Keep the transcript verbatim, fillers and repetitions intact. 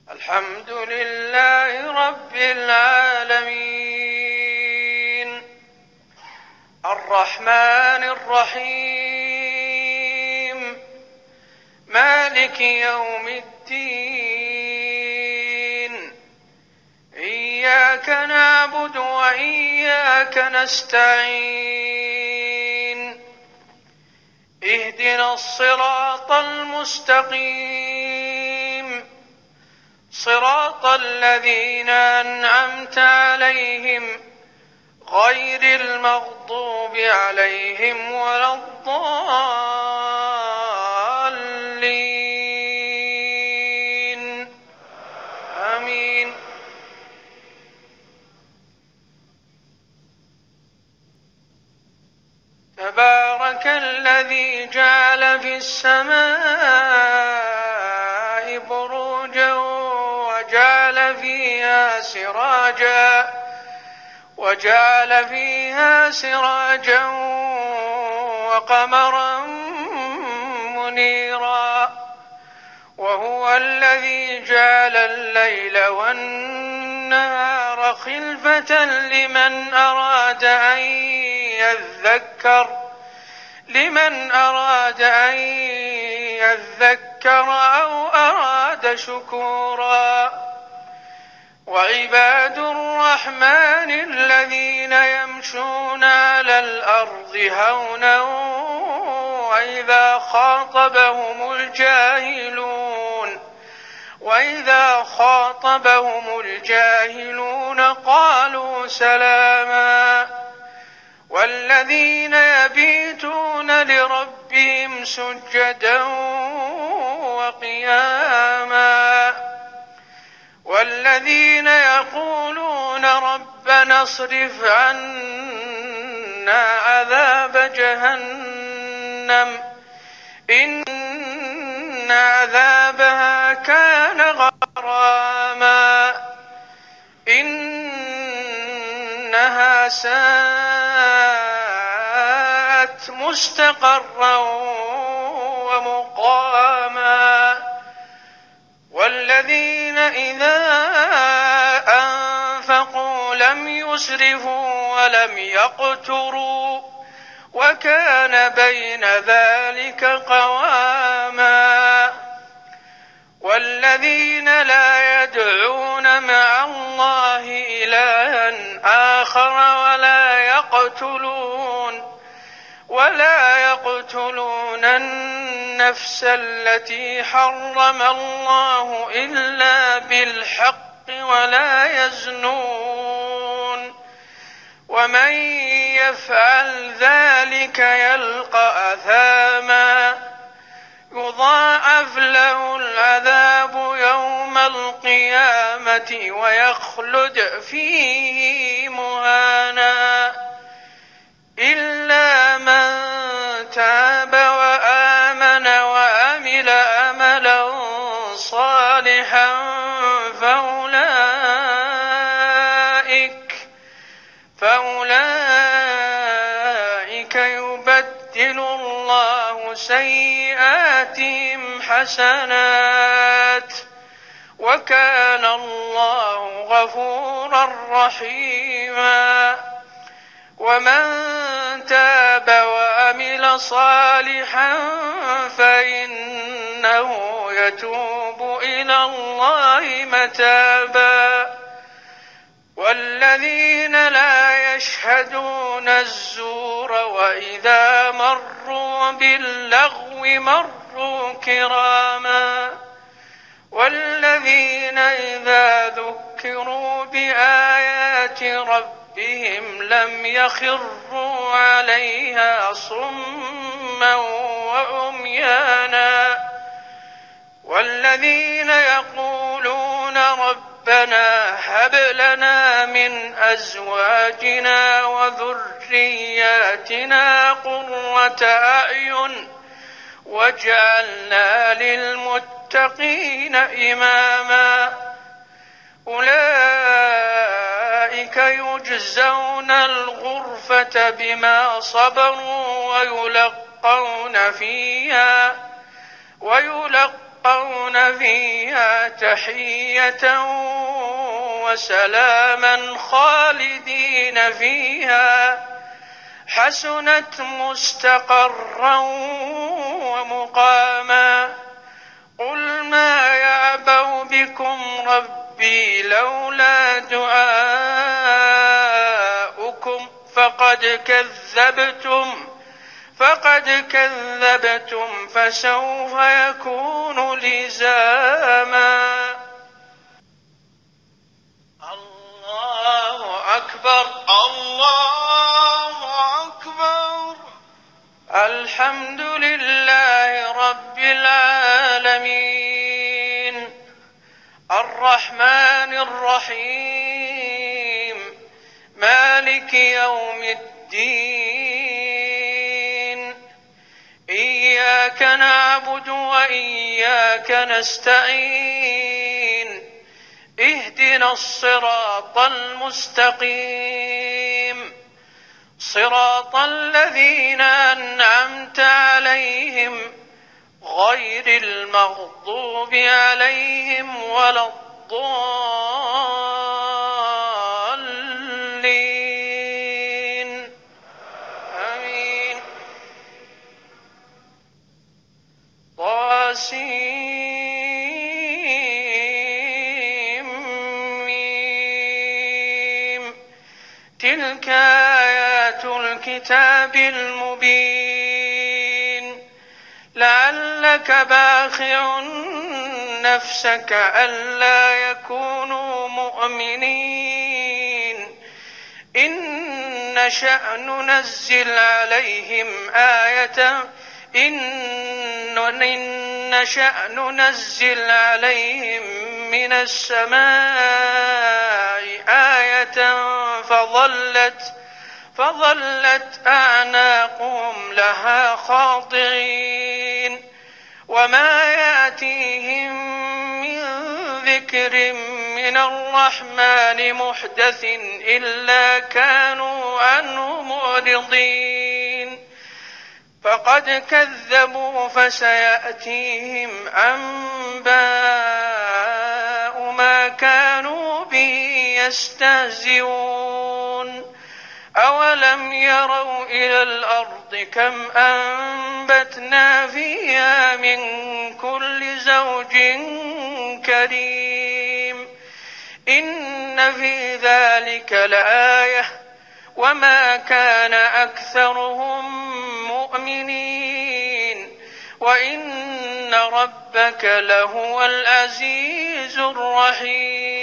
الحمد لله رب العالمين الرحمن الرحيم مالك يوم الدين إياك نعبد وإياك نستعين اهدنا الصراط المستقيم صراط الذين أنعمت عليهم غير المغضوب عليهم ولا الضالين آمين. تبارك الذي جعل في السماء بروجا وجعل فيها سراجا وجعل فيها سراجا وقمرا منيرا وهو الذي جعل الليل والنهار خلفة لمن أراد أن يذكر لمن أراد أن يذكر أو أراد شكورا. وعباد الرحمن الذين يمشون على الأرض هونا وإذا خاطبهم الجاهلون وإذا خاطبهم الجاهلون قالوا سلاما. والذين يبيتون لربهم سجدا وقياما والذين يقولون ربنا اصرف عنا عذاب جهنم إن عذابها كان غراما إنها ساءت مستقرا ومقاما. والذين إذا أنفقوا لم يسرفوا ولم يقتروا وكان بين ذلك قواما. والذين لا يدعون مع الله إلها آخر ولا يقتلون ولا يقتلون النفس التي حرم الله إلا بالحق ولا يزنون ومن يفعل ذلك يلقى أثاما يضاعف له العذاب يوم القيامة ويخلد فيه مهانا إلا من تاب وآمن وعمل عملا صالحا فأولئك فأولئك يبدل الله سيئاتهم حسنات وكان الله غفورا رحيما. ومن تاب وعمل صالحا فإنه يتوب إلى الله متابا. والذين لا يشهدون الزور وإذا مروا باللغو مروا كراما. والذين إذا ذكروا بآيات ربهم لم يخروا عليها صما وعميانا. والذين يقولون ربنا هب لنا من أزواجنا وذرياتنا قرة أعين واجعلنا للمتقين إماما. أولئك يجزون الغرفة بما صبروا ويلقون فيها ويلقون يلقون فيها تحية وسلاما خالدين فيها حسنت مستقرا ومقاما قل ما يعبأ بكم ربي لولا دعاؤكم فقد كذبتم فقد كذبتم فسوف يكون لزاما. الله أكبر الله أكبر. الحمد لله رب العالمين الرحمن الرحيم مالك يوم الدين إياك نعبد وإياك نستعين اهدنا الصراط المستقيم صراط الذين أنعمت عليهم غير المغضوب عليهم ولا الضالين آمين. طاسيم تلك آيات الكتاب المبين لعلك باخع نفسك ألا يكونوا مؤمنين إن نشأ ننزل عليهم آية إن نشأ ننزل عليهم من السماء آية فظلت فظلت أعناقهم لها خاضعين وما يأتيهم من ذكر من الرحمن محدث إلا كانوا عنه معرضين فقد كذبوا فسيأتيهم أنباء ما كانوا به يستهزئون أولم يروا إلى الأرض كم أنبتنا فيها من كل زوج كريم إن في ذلك لآية وما كان أكثرهم مؤمنين وإن ربك لهو العزيز الرحيم.